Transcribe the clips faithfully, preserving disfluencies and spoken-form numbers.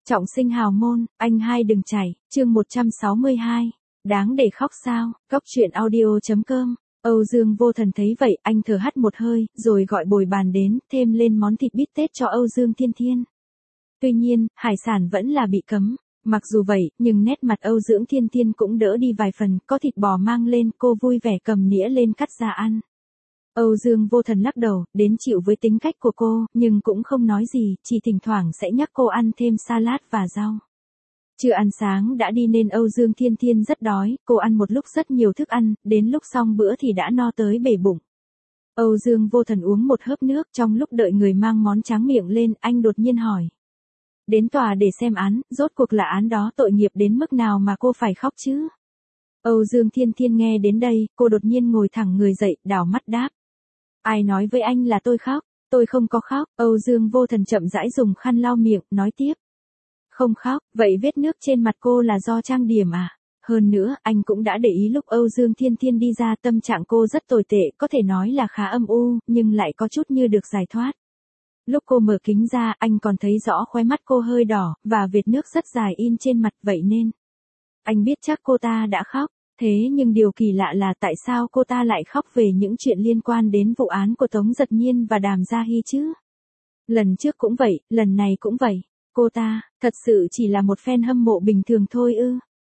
Trọng sinh hào môn, anh hai đừng chảy, chương một trăm sáu mươi hai. Đáng để khóc sao, góc truyện audio chấm com. Âu Dương Vô Thần thấy vậy, anh thở hắt một hơi, rồi gọi bồi bàn đến, thêm lên món thịt bít tết cho Âu Dương Thiên Thiên. Tuy nhiên, hải sản vẫn là bị cấm. Mặc dù vậy, nhưng nét mặt Âu Dương Thiên Thiên cũng đỡ đi vài phần, có thịt bò mang lên, cô vui vẻ cầm nĩa lên cắt ra ăn. Âu Dương Vô Thần lắc đầu, đến chịu với tính cách của cô, nhưng cũng không nói gì, chỉ thỉnh thoảng sẽ nhắc cô ăn thêm salad và rau. Chưa ăn sáng đã đi nên Âu Dương Thiên Thiên rất đói, cô ăn một lúc rất nhiều thức ăn, đến lúc xong bữa thì đã no tới bể bụng. Âu Dương Vô Thần uống một hớp nước, trong lúc đợi người mang món tráng miệng lên, anh đột nhiên hỏi. Đến tòa để xem án, rốt cuộc là án đó tội nghiệp đến mức nào mà cô phải khóc chứ? Âu Dương Thiên Thiên nghe đến đây, cô đột nhiên ngồi thẳng người dậy, đảo mắt đáp. Ai nói với anh là tôi khóc, tôi không có khóc. Âu Dương Vô Thần chậm rãi dùng khăn lau miệng, nói tiếp. Không khóc, vậy vết nước trên mặt cô là do trang điểm à? Hơn nữa, anh cũng đã để ý lúc Âu Dương Thiên Thiên đi ra tâm trạng cô rất tồi tệ, có thể nói là khá âm u, nhưng lại có chút như được giải thoát. Lúc cô mở kính ra, anh còn thấy rõ khóe mắt cô hơi đỏ, và vệt nước rất dài in trên mặt, vậy nên. Anh biết chắc cô ta đã khóc. Thế nhưng điều kỳ lạ là tại sao cô ta lại khóc về những chuyện liên quan đến vụ án của Tống Giật Nhiên và Đàm Gia Hy chứ? Lần trước cũng vậy, lần này cũng vậy. Cô ta, thật sự chỉ là một fan hâm mộ bình thường thôi ư?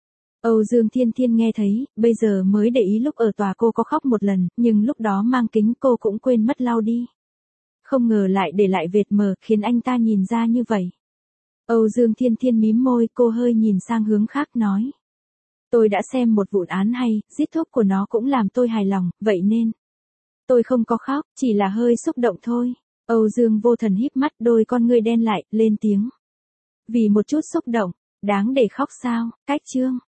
Âu Dương Thiên Thiên nghe thấy, bây giờ mới để ý lúc ở tòa cô có khóc một lần, nhưng lúc đó mang kính cô cũng quên mất lau đi. Không ngờ lại để lại vệt mờ, khiến anh ta nhìn ra như vậy. Âu Dương Thiên Thiên mím môi, cô hơi nhìn sang hướng khác nói. Tôi đã xem một vụ án hay, giết thuốc của nó cũng làm tôi hài lòng, vậy nên. Tôi không có khóc, chỉ là hơi xúc động thôi. Âu Dương Vô Thần híp mắt, đôi con ngươi đen lại, lên tiếng. Vì một chút xúc động, đáng để khóc sao, cách chương.